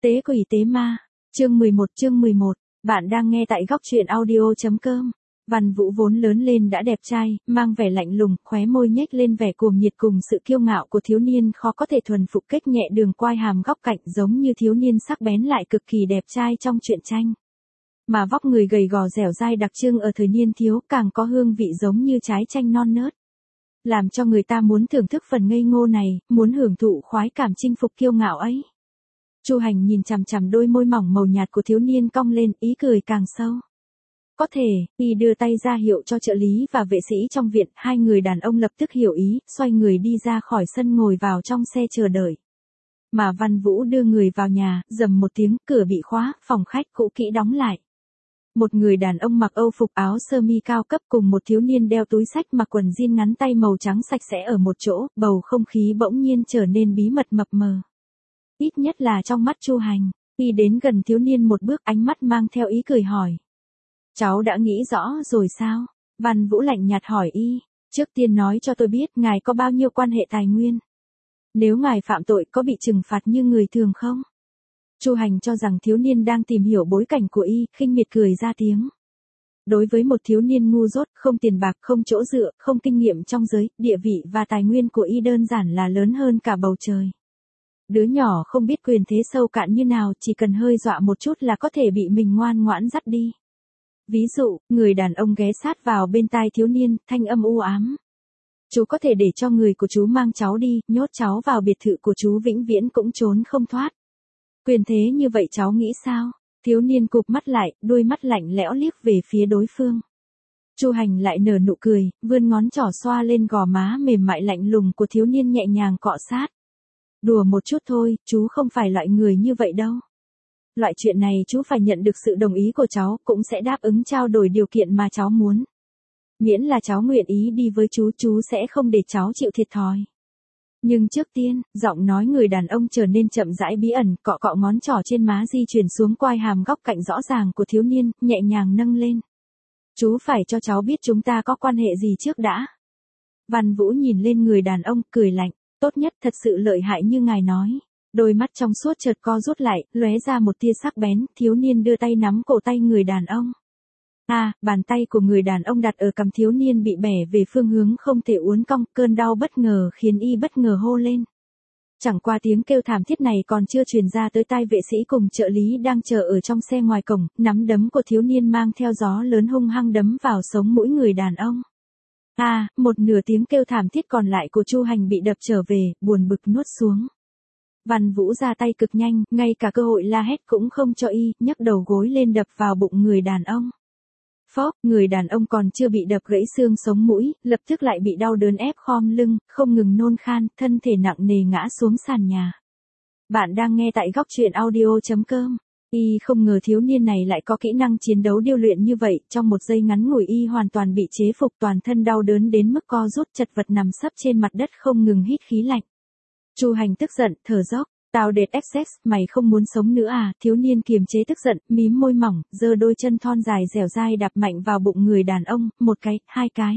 Tế quỷ tế ma, chương 11, bạn đang nghe tại góc truyện audio.com. Văn Vũ vốn lớn lên đã đẹp trai, mang vẻ lạnh lùng, khóe môi nhếch lên vẻ cuồng nhiệt cùng sự kiêu ngạo của thiếu niên khó có thể thuần phục kết nhẹ đường quai hàm góc cạnh giống như thiếu niên sắc bén lại cực kỳ đẹp trai trong truyện tranh. Mà vóc người gầy gò dẻo dai đặc trưng ở thời niên thiếu càng có hương vị giống như trái chanh non nớt. Làm cho người ta muốn thưởng thức phần ngây ngô này, muốn hưởng thụ khoái cảm chinh phục kiêu ngạo ấy. Chu Hành nhìn chằm chằm đôi môi mỏng màu nhạt của thiếu niên cong lên, ý cười càng sâu. Có thể, y đưa tay ra hiệu cho trợ lý và vệ sĩ trong viện, hai người đàn ông lập tức hiểu ý, xoay người đi ra khỏi sân ngồi vào trong xe chờ đợi. Mà Văn Vũ đưa người vào nhà, rầm một tiếng, cửa bị khóa, phòng khách cũ kỹ đóng lại. Một người đàn ông mặc âu phục áo sơ mi cao cấp cùng một thiếu niên đeo túi xách mặc quần jean ngắn tay màu trắng sạch sẽ ở một chỗ, bầu không khí bỗng nhiên trở nên bí mật mập mờ. Ít nhất là trong mắt Chu Hành, y đến gần thiếu niên một bước, ánh mắt mang theo ý cười hỏi. Cháu đã nghĩ rõ rồi sao? Văn Vũ lạnh nhạt hỏi y, trước tiên nói cho tôi biết ngài có bao nhiêu quan hệ tài nguyên. Nếu ngài phạm tội có bị trừng phạt như người thường không? Chu Hành cho rằng thiếu niên đang tìm hiểu bối cảnh của y, khinh miệt cười ra tiếng. Đối với một thiếu niên ngu dốt, không tiền bạc, không chỗ dựa, không kinh nghiệm trong giới, địa vị và tài nguyên của y đơn giản là lớn hơn cả bầu trời. Đứa nhỏ không biết quyền thế sâu cạn như nào, chỉ cần hơi dọa một chút là có thể bị mình ngoan ngoãn dắt đi. Ví dụ, người đàn ông ghé sát vào bên tai thiếu niên, thanh âm u ám. Chú có thể để cho người của chú mang cháu đi, nhốt cháu vào biệt thự của chú vĩnh viễn cũng trốn không thoát. Quyền thế như vậy cháu nghĩ sao? Thiếu niên cụp mắt lại, đôi mắt lạnh lẽo liếc về phía đối phương. Chu Hành lại nở nụ cười, vươn ngón trỏ xoa lên gò má mềm mại lạnh lùng của thiếu niên nhẹ nhàng cọ sát. Đùa một chút thôi, chú không phải loại người như vậy đâu. Loại chuyện này chú phải nhận được sự đồng ý của cháu, cũng sẽ đáp ứng trao đổi điều kiện mà cháu muốn. Miễn là cháu nguyện ý đi với chú sẽ không để cháu chịu thiệt thòi. Nhưng trước tiên, giọng nói người đàn ông trở nên chậm rãi bí ẩn, cọ cọ ngón trỏ trên má di chuyển xuống quai hàm góc cạnh rõ ràng của thiếu niên, nhẹ nhàng nâng lên. Chú phải cho cháu biết chúng ta có quan hệ gì trước đã. Văn Vũ nhìn lên người đàn ông, cười lạnh, tốt nhất thật sự lợi hại như ngài nói. Đôi mắt trong suốt chợt co rút lại, lóe ra một tia sắc bén, thiếu niên đưa tay nắm cổ tay người đàn ông. Bàn tay của người đàn ông đặt ở cằm thiếu niên bị bẻ về phương hướng không thể uốn cong, cơn đau bất ngờ khiến y bất ngờ hô lên. Chẳng qua tiếng kêu thảm thiết này còn chưa truyền ra tới tai vệ sĩ cùng trợ lý đang chờ ở trong xe ngoài cổng, nắm đấm của thiếu niên mang theo gió lớn hung hăng đấm vào sống mũi người đàn ông. Một nửa tiếng kêu thảm thiết còn lại của Chu Hành bị đập trở về, buồn bực nuốt xuống. Văn Vũ ra tay cực nhanh, ngay cả cơ hội la hét cũng không cho y, nhấc đầu gối lên đập vào bụng người đàn ông. Phốc, người đàn ông còn chưa bị đập gãy xương sống mũi, lập tức lại bị đau đớn ép khom lưng, không ngừng nôn khan, thân thể nặng nề ngã xuống sàn nhà. Bạn đang nghe tại góc truyện audio.com. Y không ngờ thiếu niên này lại có kỹ năng chiến đấu điêu luyện như vậy, trong một giây ngắn ngủi y hoàn toàn bị chế phục, toàn thân đau đớn đến mức co rút chật vật nằm sấp trên mặt đất không ngừng hít khí lạnh. Chu Hành tức giận, thở dốc, tao đệt XX, mày không muốn sống nữa à? Thiếu niên kiềm chế tức giận, mím môi mỏng, giơ đôi chân thon dài dẻo dai đạp mạnh vào bụng người đàn ông, một cái, hai cái.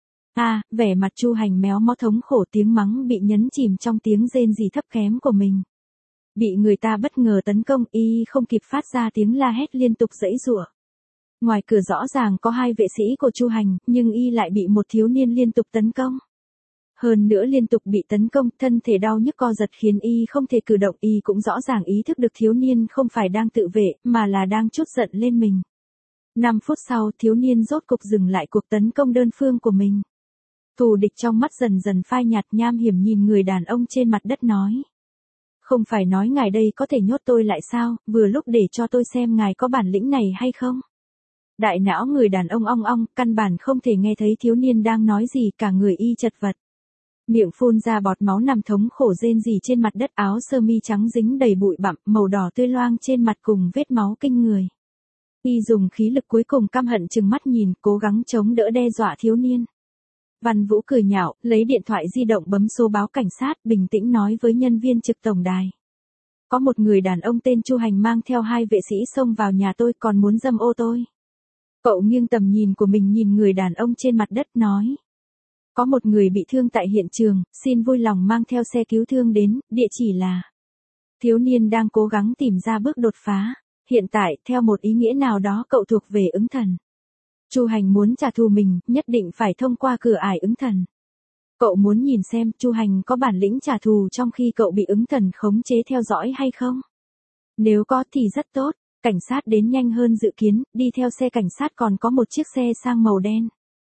Vẻ mặt Chu Hành méo mó thống khổ, tiếng mắng bị nhấn chìm trong tiếng rên rỉ thấp kém của mình. Bị người ta bất ngờ tấn công, y không kịp phát ra tiếng la hét liên tục giãy giụa. Ngoài cửa rõ ràng có hai vệ sĩ của Chu Hành, nhưng y lại bị một thiếu niên liên tục tấn công. Hơn nữa liên tục bị tấn công, thân thể đau nhức co giật khiến y không thể cử động, y cũng rõ ràng ý thức được thiếu niên không phải đang tự vệ, mà là đang trút giận lên mình. 5 phút sau, thiếu niên rốt cục dừng lại cuộc tấn công đơn phương của mình. Thù địch trong mắt dần dần phai nhạt, nham hiểm nhìn người đàn ông trên mặt đất nói. Không phải nói ngài đây có thể nhốt tôi lại sao, vừa lúc để cho tôi xem ngài có bản lĩnh này hay không. Đại não người đàn ông ong ong, căn bản không thể nghe thấy thiếu niên đang nói gì, cả người y chật vật. Miệng phun ra bọt máu nằm thống khổ rên rỉ trên mặt đất, áo sơ mi trắng dính đầy bụi bặm, màu đỏ tươi loang trên mặt cùng vết máu kinh người. Y dùng khí lực cuối cùng căm hận trừng mắt nhìn, cố gắng chống đỡ đe dọa thiếu niên. Văn Vũ cười nhạo, lấy điện thoại di động bấm số báo cảnh sát, bình tĩnh nói với nhân viên trực tổng đài. Có một người đàn ông tên Chu Hành mang theo hai vệ sĩ xông vào nhà tôi, còn muốn dâm ô tôi. Cậu nghiêng tầm nhìn của mình nhìn người đàn ông trên mặt đất nói. Có một người bị thương tại hiện trường, xin vui lòng mang theo xe cứu thương đến, địa chỉ là. Thiếu niên đang cố gắng tìm ra bước đột phá. Hiện tại, theo một ý nghĩa nào đó cậu thuộc về ứng thần. Chu Hành muốn trả thù mình, nhất định phải thông qua cửa ải ứng thần. Cậu muốn nhìn xem Chu Hành có bản lĩnh trả thù trong khi cậu bị ứng thần khống chế theo dõi hay không? Nếu có thì rất tốt, cảnh sát đến nhanh hơn dự kiến, đi theo xe cảnh sát còn có một chiếc xe sang màu đen.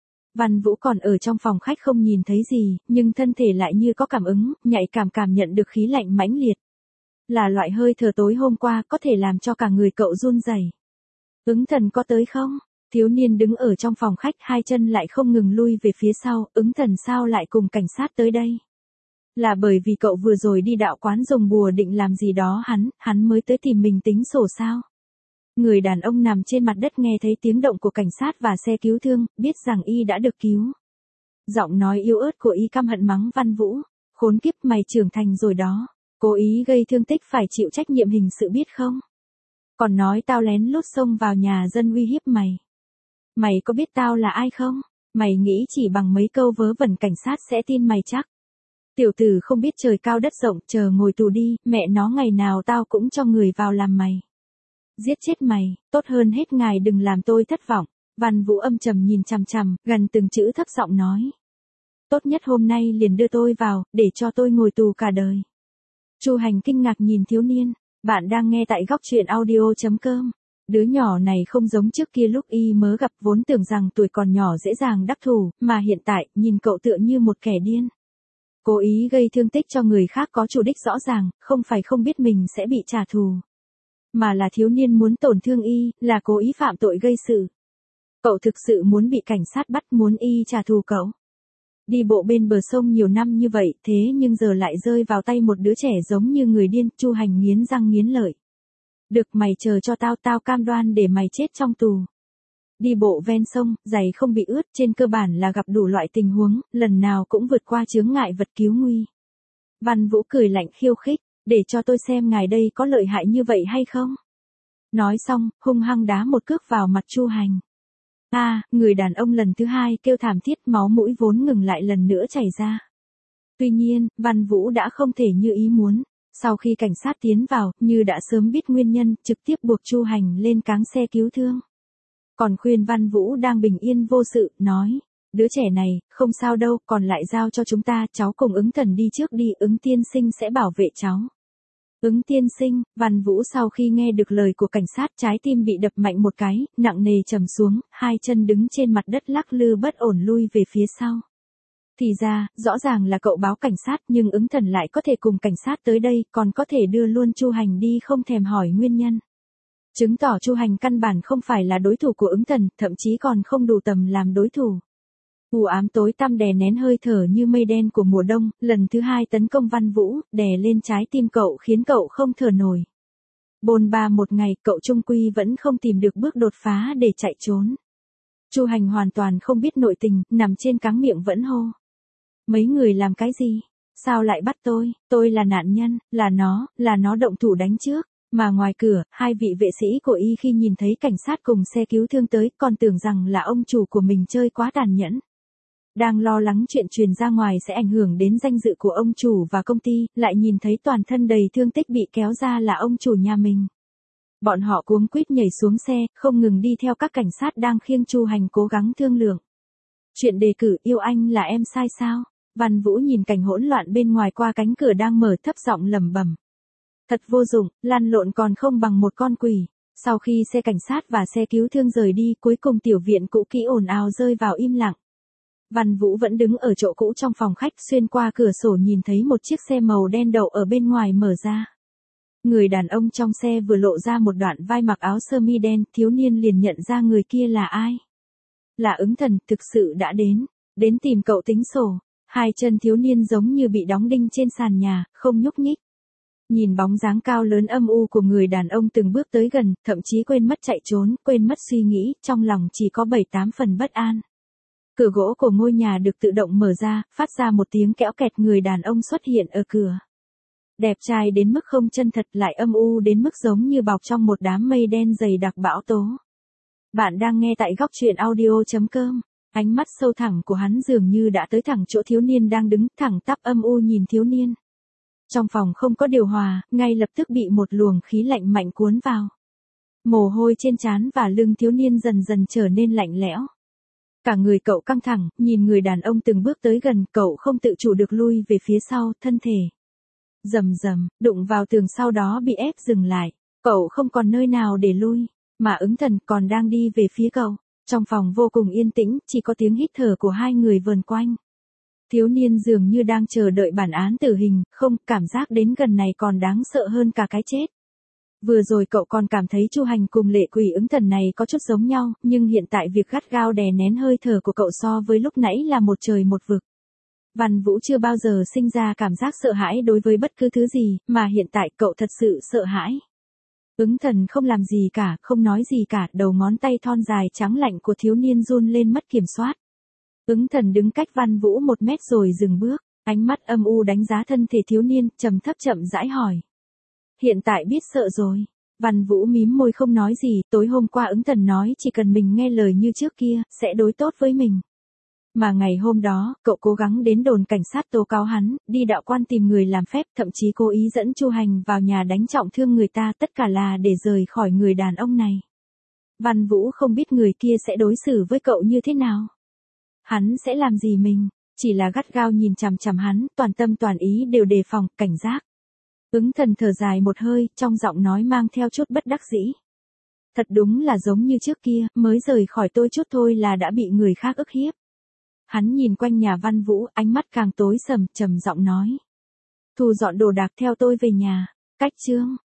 Văn Vũ còn ở trong phòng khách không nhìn thấy gì, nhưng thân thể lại như có cảm ứng, nhạy cảm nhận được khí lạnh mãnh liệt. Là loại hơi thở tối hôm qua có thể làm cho cả người cậu run rẩy. Ứng thần có tới không? Thiếu niên đứng ở trong phòng khách, hai chân lại không ngừng lui về phía sau, ứng thần sao lại cùng cảnh sát tới đây? Là bởi vì cậu vừa rồi đi đạo quán dùng bùa định làm gì đó hắn mới tới tìm mình tính sổ sao? Người đàn ông nằm trên mặt đất nghe thấy tiếng động của cảnh sát và xe cứu thương, biết rằng y đã được cứu. Giọng nói yếu ớt của y căm hận mắng Văn Vũ, khốn kiếp mày trưởng thành rồi đó, cố ý gây thương tích phải chịu trách nhiệm hình sự biết không? Còn nói tao lén lút xông vào nhà dân uy hiếp mày. Mày có biết tao là ai không? Mày nghĩ chỉ bằng mấy câu vớ vẩn cảnh sát sẽ tin mày chắc? Tiểu tử không biết trời cao đất rộng, chờ ngồi tù đi, mẹ nó ngày nào tao cũng cho người vào làm mày. Giết chết mày, tốt hơn hết ngài đừng làm tôi thất vọng. Văn Vũ âm trầm nhìn chằm chằm, gần từng chữ thấp giọng nói. Tốt nhất hôm nay liền đưa tôi vào, để cho tôi ngồi tù cả đời. Chu Hành kinh ngạc nhìn thiếu niên, bạn đang nghe tại góc truyện audio.com. Đứa nhỏ này không giống trước kia lúc y mới gặp, vốn tưởng rằng tuổi còn nhỏ dễ dàng đắc thủ, mà hiện tại, nhìn cậu tựa như một kẻ điên. Cố ý gây thương tích cho người khác có chủ đích rõ ràng, không phải không biết mình sẽ bị trả thù. Mà là thiếu niên muốn tổn thương y, là cố ý phạm tội gây sự. Cậu thực sự muốn bị cảnh sát bắt, muốn y trả thù cậu. Đi bộ bên bờ sông nhiều năm như vậy, thế nhưng giờ lại rơi vào tay một đứa trẻ giống như người điên. Chu Hành nghiến răng nghiến lợi. Được, mày chờ cho tao cam đoan để mày chết trong tù. Đi bộ ven sông, giày không bị ướt, trên cơ bản là gặp đủ loại tình huống, lần nào cũng vượt qua chướng ngại vật cứu nguy. Văn Vũ cười lạnh khiêu khích, để cho tôi xem ngài đây có lợi hại như vậy hay không. Nói xong, hung hăng đá một cước vào mặt Chu Hành. Người đàn ông lần thứ hai kêu thảm thiết, máu mũi vốn ngừng lại lần nữa chảy ra. Tuy nhiên, Văn Vũ đã không thể như ý muốn. Sau khi cảnh sát tiến vào, như đã sớm biết nguyên nhân, trực tiếp buộc Chu Hành lên cáng xe cứu thương. Còn khuyên Văn Vũ đang bình yên vô sự, nói, đứa trẻ này, không sao đâu, còn lại giao cho chúng ta, cháu cùng ứng thần đi trước đi, ứng tiên sinh sẽ bảo vệ cháu. Ứng tiên sinh, Văn Vũ sau khi nghe được lời của cảnh sát trái tim bị đập mạnh một cái, nặng nề trầm xuống, hai chân đứng trên mặt đất lắc lư bất ổn lui về phía sau. Thì ra, rõ ràng là cậu báo cảnh sát nhưng ứng thần lại có thể cùng cảnh sát tới đây, còn có thể đưa luôn Chu Hành đi không thèm hỏi nguyên nhân. Chứng tỏ Chu Hành căn bản không phải là đối thủ của ứng thần, thậm chí còn không đủ tầm làm đối thủ. U ám tối tăm đè nén hơi thở như mây đen của mùa đông, lần thứ hai tấn công Văn Vũ, đè lên trái tim cậu khiến cậu không thở nổi. Bôn ba một ngày, cậu trung quy vẫn không tìm được bước đột phá để chạy trốn. Chu Hành hoàn toàn không biết nội tình, nằm trên cáng miệng vẫn hô. Mấy người làm cái gì? Sao lại bắt tôi là nạn nhân, là nó động thủ đánh trước. Mà ngoài cửa, hai vị vệ sĩ của y khi nhìn thấy cảnh sát cùng xe cứu thương tới, còn tưởng rằng là ông chủ của mình chơi quá tàn nhẫn. Đang lo lắng chuyện truyền ra ngoài sẽ ảnh hưởng đến danh dự của ông chủ và công ty, lại nhìn thấy toàn thân đầy thương tích bị kéo ra là ông chủ nhà mình. Bọn họ cuống quýt nhảy xuống xe, không ngừng đi theo các cảnh sát đang khiêng Chu Hành cố gắng thương lượng. Chuyện đề cử yêu anh là em sai sao? Văn Vũ nhìn cảnh hỗn loạn bên ngoài qua cánh cửa đang mở, thấp giọng lẩm bẩm. Thật vô dụng, lăn lộn còn không bằng một con quỷ. Sau khi xe cảnh sát và xe cứu thương rời đi, cuối cùng tiểu viện cũ kỹ ồn ào rơi vào im lặng. Văn Vũ vẫn đứng ở chỗ cũ trong phòng khách, xuyên qua cửa sổ nhìn thấy một chiếc xe màu đen đậu ở bên ngoài mở ra. Người đàn ông trong xe vừa lộ ra một đoạn vai mặc áo sơ mi đen, thiếu niên liền nhận ra người kia là ai. Là ứng thần, thực sự đã đến tìm cậu tính sổ. Hai chân thiếu niên giống như bị đóng đinh trên sàn nhà, không nhúc nhích. Nhìn bóng dáng cao lớn âm u của người đàn ông từng bước tới gần, thậm chí quên mất chạy trốn, quên mất suy nghĩ, trong lòng chỉ có 7-8 phần bất an. Cửa gỗ của ngôi nhà được tự động mở ra, phát ra một tiếng kẽo kẹt, người đàn ông xuất hiện ở cửa. Đẹp trai đến mức không chân thật, lại âm u đến mức giống như bọc trong một đám mây đen dày đặc bão tố. Bạn đang nghe tại góc truyện audio.com. Ánh mắt sâu thẳm của hắn dường như đã tới thẳng chỗ thiếu niên đang đứng, thẳng tắp âm u nhìn thiếu niên. Trong phòng không có điều hòa, ngay lập tức bị một luồng khí lạnh mạnh cuốn vào. Mồ hôi trên trán và lưng thiếu niên dần dần trở nên lạnh lẽo. Cả người cậu căng thẳng, nhìn người đàn ông từng bước tới gần, cậu không tự chủ được lui về phía sau, thân thể rầm rầm, đụng vào tường sau đó bị ép dừng lại. Cậu không còn nơi nào để lui, mà Ứng Thần còn đang đi về phía cậu. Trong phòng vô cùng yên tĩnh, chỉ có tiếng hít thở của hai người vờn quanh. Thiếu niên dường như đang chờ đợi bản án tử hình, không, cảm giác đến gần này còn đáng sợ hơn cả cái chết. Vừa rồi cậu còn cảm thấy Chu Hành cùng Lệ Quỷ Ứng Thần này có chút giống nhau, nhưng hiện tại việc gắt gao đè nén hơi thở của cậu so với lúc nãy là một trời một vực. Văn Vũ chưa bao giờ sinh ra cảm giác sợ hãi đối với bất cứ thứ gì, mà hiện tại cậu thật sự sợ hãi. Ứng Thần không làm gì cả, không nói gì cả, đầu ngón tay thon dài trắng lạnh của thiếu niên run lên mất kiểm soát. Ứng Thần đứng cách Văn Vũ 1 mét rồi dừng bước, ánh mắt âm u đánh giá thân thể thiếu niên, trầm thấp chậm rãi hỏi. Hiện tại biết sợ rồi. Văn Vũ mím môi không nói gì, tối hôm qua Ứng Thần nói chỉ cần mình nghe lời như trước kia, sẽ đối tốt với mình. Mà ngày hôm đó, cậu cố gắng đến đồn cảnh sát tố cáo hắn, đi đạo quan tìm người làm phép, thậm chí cố ý dẫn Chu Hành vào nhà đánh trọng thương người ta, tất cả là để rời khỏi người đàn ông này. Văn Vũ không biết người kia sẽ đối xử với cậu như thế nào. Hắn sẽ làm gì mình, chỉ là gắt gao nhìn chằm chằm hắn, toàn tâm toàn ý đều đề phòng, cảnh giác. Ứng Thần thở dài một hơi, trong giọng nói mang theo chút bất đắc dĩ. Thật đúng là giống như trước kia, mới rời khỏi tôi chút thôi là đã bị người khác ức hiếp. Hắn nhìn quanh nhà Văn Vũ, ánh mắt càng tối sầm, trầm giọng nói. Thu dọn đồ đạc theo tôi về nhà. Cách chương